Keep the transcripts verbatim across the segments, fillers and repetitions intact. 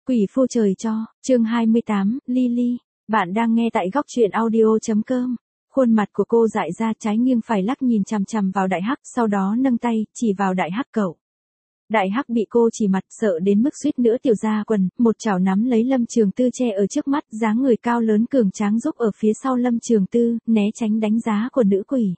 Quỷ phu trời cho, chương hai mươi tám, Lily. Bạn đang nghe tại góc truyện audio.com. Khuôn mặt của cô dại ra trái nghiêng phải lắc nhìn chằm chằm vào đại hắc, sau đó nâng tay, chỉ vào đại hắc cậu. Đại hắc bị cô chỉ mặt, sợ đến mức suýt nữa tiểu ra quần, một chảo nắm lấy Lâm Trường Tư che ở trước mắt, dáng người cao lớn cường tráng giúp ở phía sau Lâm Trường Tư, né tránh đánh giá của nữ quỷ.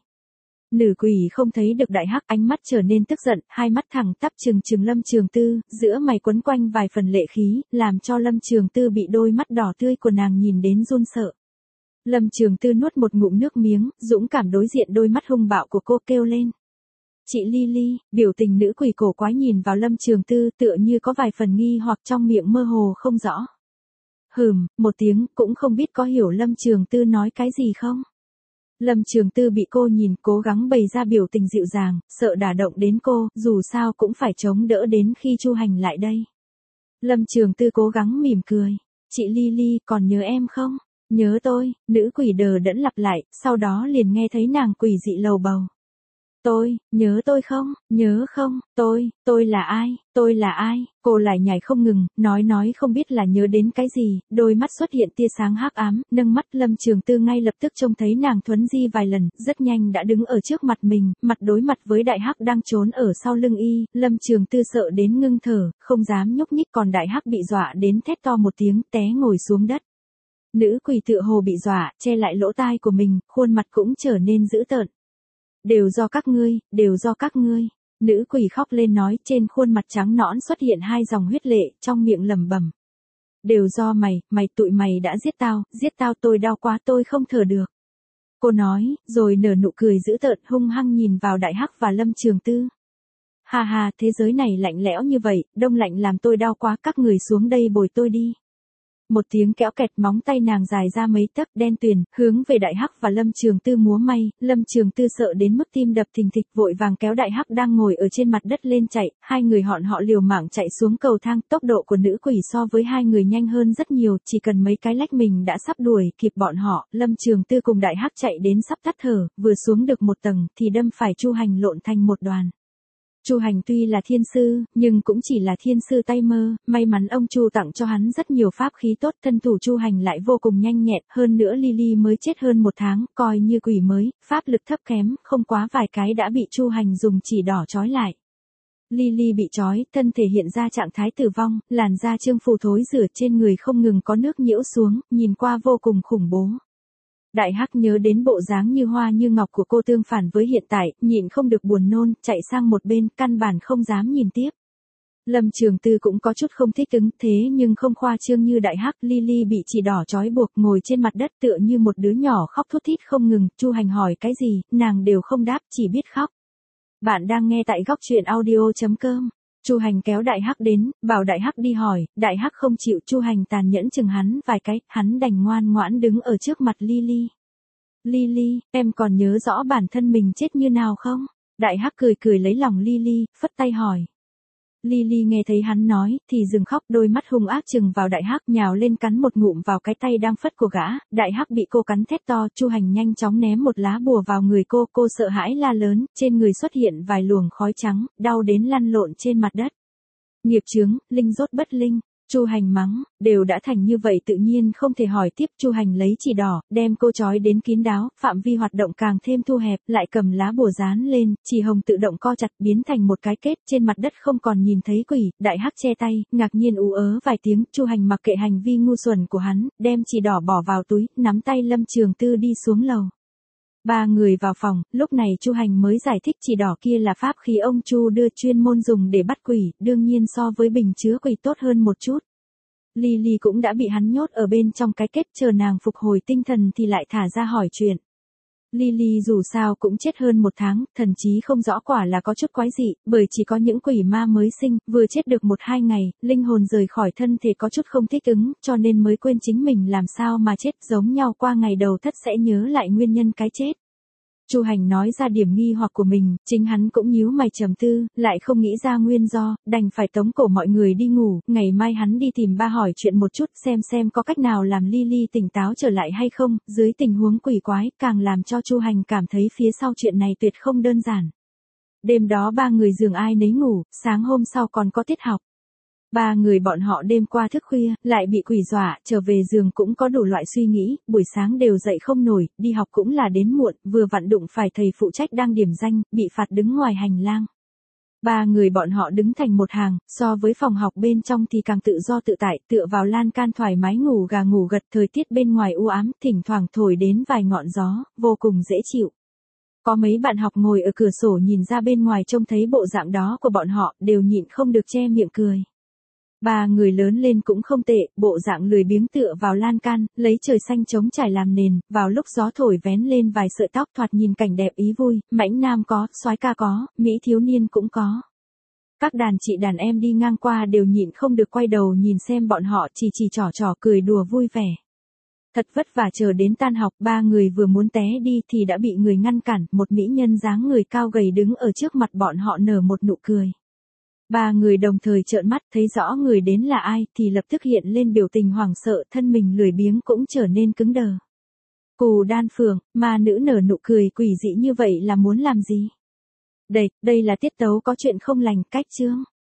Nữ quỷ không thấy được đại hắc, ánh mắt trở nên tức giận, hai mắt thẳng tắp trừng trừng Lâm Trường Tư, giữa mày quấn quanh vài phần lệ khí, làm cho Lâm Trường Tư bị đôi mắt đỏ tươi của nàng nhìn đến run sợ. Lâm Trường Tư nuốt một ngụm nước miếng, dũng cảm đối diện đôi mắt hung bạo của cô, kêu lên. Chị Lily. Biểu tình nữ quỷ cổ quái nhìn vào Lâm Trường Tư, tựa như có vài phần nghi hoặc trong miệng mơ hồ không rõ. Hừm, một tiếng, cũng không biết có hiểu Lâm Trường Tư nói cái gì không? Lâm Trường Tư bị cô nhìn, cố gắng bày ra biểu tình dịu dàng, sợ đả động đến cô, dù sao cũng phải chống đỡ đến khi Chu Hành lại đây. Lâm Trường Tư cố gắng mỉm cười. Chị Lily, còn nhớ em không? Nhớ tôi. Nữ quỷ đờ đẫn lặp lại, sau đó liền nghe thấy nàng quỷ dị lầu bầu. Tôi, nhớ tôi không, nhớ không, tôi, tôi là ai, tôi là ai, cô lại nhảy không ngừng, nói nói không biết là nhớ đến cái gì, đôi mắt xuất hiện tia sáng hắc ám, nâng mắt Lâm Trường Tư ngay lập tức trông thấy nàng thuấn di vài lần, rất nhanh đã đứng ở trước mặt mình, mặt đối mặt với đại hắc đang trốn ở sau lưng y, Lâm Trường Tư sợ đến ngưng thở, không dám nhúc nhích, còn đại hắc bị dọa đến thét to một tiếng, té ngồi xuống đất. Nữ quỷ tựa hồ bị dọa, che lại lỗ tai của mình, khuôn mặt cũng trở nên dữ tợn. Đều do các ngươi, đều do các ngươi. Nữ quỷ khóc lên nói, trên khuôn mặt trắng nõn xuất hiện hai dòng huyết lệ, trong miệng lẩm bẩm. Đều do mày, mày tụi mày đã giết tao, giết tao, tôi đau quá, tôi không thở được. Cô nói, rồi nở nụ cười dữ tợn hung hăng nhìn vào đại hắc và Lâm Trường Tư. Ha ha, thế giới này lạnh lẽo như vậy, đông lạnh làm tôi đau quá, các người xuống đây bồi tôi đi. Một tiếng kéo kẹt, móng tay nàng dài ra mấy tấc đen tuyền, hướng về đại hắc và Lâm Trường Tư múa may, Lâm Trường Tư sợ đến mức tim đập thình thịch, vội vàng kéo đại hắc đang ngồi ở trên mặt đất lên chạy, hai người họn họ liều mạng chạy xuống cầu thang, tốc độ của nữ quỷ so với hai người nhanh hơn rất nhiều, chỉ cần mấy cái lách mình đã sắp đuổi kịp bọn họ, Lâm Trường Tư cùng đại hắc chạy đến sắp tắt thở, vừa xuống được một tầng thì đâm phải Chu Hành lộn thành một đoàn. Chu Hành tuy là thiên sư, nhưng cũng chỉ là thiên sư tay mơ, may mắn ông Chu tặng cho hắn rất nhiều pháp khí tốt, thân thủ Chu Hành lại vô cùng nhanh nhẹn, hơn nữa Lily mới chết hơn một tháng, coi như quỷ mới, pháp lực thấp kém, không quá vài cái đã bị Chu Hành dùng chỉ đỏ trói lại. Lily bị trói, thân thể hiện ra trạng thái tử vong, làn da trương phù thối rửa trên người không ngừng có nước nhiễu xuống, nhìn qua vô cùng khủng bố. Đại hắc nhớ đến bộ dáng như hoa như ngọc của cô tương phản với hiện tại, nhịn không được buồn nôn, chạy sang một bên, căn bản không dám nhìn tiếp. Lâm Trường Tư cũng có chút không thích ứng, thế nhưng không khoa trương như đại hắc. Lily bị chỉ đỏ trói buộc, ngồi trên mặt đất tựa như một đứa nhỏ khóc thút thít không ngừng, Chu Hành hỏi cái gì, nàng đều không đáp, chỉ biết khóc. Bạn đang nghe tại góc truyện audio.com. Chu Hành kéo đại hắc đến, bảo đại hắc đi hỏi, đại hắc không chịu, Chu Hành tàn nhẫn chừng hắn vài cái, hắn đành ngoan ngoãn đứng ở trước mặt Lily. Lily, em còn nhớ rõ bản thân mình chết như nào không? Đại hắc cười cười lấy lòng Lily, phất tay hỏi. Lily nghe thấy hắn nói, thì dừng khóc, đôi mắt hung ác chừng vào đại hắc, nhào lên cắn một ngụm vào cái tay đang phất của gã, đại hắc bị cô cắn thét to, Chu Hành nhanh chóng ném một lá bùa vào người cô, cô sợ hãi la lớn, trên người xuất hiện vài luồng khói trắng, đau đến lăn lộn trên mặt đất. Nghiệp chướng, linh rốt bất linh. Chu Hành mắng, đều đã thành như vậy tự nhiên không thể hỏi tiếp. Chu Hành lấy chỉ đỏ, đem cô trói đến kín đáo, phạm vi hoạt động càng thêm thu hẹp, lại cầm lá bùa dán lên, chỉ hồng tự động co chặt biến thành một cái kết, trên mặt đất không còn nhìn thấy quỷ, đại hắc che tay, ngạc nhiên ú ớ vài tiếng, Chu Hành mặc kệ hành vi ngu xuẩn của hắn, đem chỉ đỏ bỏ vào túi, nắm tay Lâm Trường Tư đi xuống lầu. Ba người vào phòng, lúc này Chu Hành mới giải thích chỉ đỏ kia là pháp khí ông Chu đưa chuyên môn dùng để bắt quỷ, đương nhiên so với bình chứa quỷ tốt hơn một chút. Lily cũng đã bị hắn nhốt ở bên trong cái kết, chờ nàng phục hồi tinh thần thì lại thả ra hỏi chuyện. Lily dù sao cũng chết hơn một tháng, thần chí không rõ quả là có chút quái dị, bởi chỉ có những quỷ ma mới sinh, vừa chết được một hai ngày, linh hồn rời khỏi thân thể có chút không thích ứng, cho nên mới quên chính mình làm sao mà chết, giống nhau qua ngày đầu thất sẽ nhớ lại nguyên nhân cái chết. Chu Hành nói ra điểm nghi hoặc của mình, chính hắn cũng nhíu mày trầm tư, lại không nghĩ ra nguyên do, đành phải tống cổ mọi người đi ngủ, ngày mai hắn đi tìm ba hỏi chuyện một chút xem xem có cách nào làm Lily tỉnh táo trở lại hay không, dưới tình huống quỷ quái, càng làm cho Chu Hành cảm thấy phía sau chuyện này tuyệt không đơn giản. Đêm đó ba người giường ai nấy ngủ, sáng hôm sau còn có tiết học. Ba người bọn họ đêm qua thức khuya, lại bị quỷ dọa, trở về giường cũng có đủ loại suy nghĩ, buổi sáng đều dậy không nổi, đi học cũng là đến muộn, vừa vặn đụng phải thầy phụ trách đang điểm danh, bị phạt đứng ngoài hành lang. Ba người bọn họ đứng thành một hàng, so với phòng học bên trong thì càng tự do tự tại, tựa vào lan can thoải mái ngủ gà ngủ gật, thời tiết bên ngoài u ám, thỉnh thoảng thổi đến vài ngọn gió, vô cùng dễ chịu. Có mấy bạn học ngồi ở cửa sổ nhìn ra bên ngoài trông thấy bộ dạng đó của bọn họ, đều nhịn không được che miệng cười. Ba người lớn lên cũng không tệ, bộ dạng lười biếng tựa vào lan can, lấy trời xanh trống trải làm nền, vào lúc gió thổi vén lên vài sợi tóc thoạt nhìn cảnh đẹp ý vui, mãnh nam có, soái ca có, mỹ thiếu niên cũng có. Các đàn chị đàn em đi ngang qua đều nhịn không được quay đầu nhìn xem bọn họ, chỉ chỉ trò trò cười đùa vui vẻ. Thật vất vả chờ đến tan học, ba người vừa muốn té đi thì đã bị người ngăn cản, một mỹ nhân dáng người cao gầy đứng ở trước mặt bọn họ nở một nụ cười. Ba người đồng thời trợn mắt thấy rõ người đến là ai thì lập tức hiện lên biểu tình hoảng sợ, thân mình lười biếng cũng trở nên cứng đờ. Cù đan phượng, ma nữ nở nụ cười quỷ dị như vậy là muốn làm gì? Đây, đây là tiết tấu có chuyện không lành, cách chương.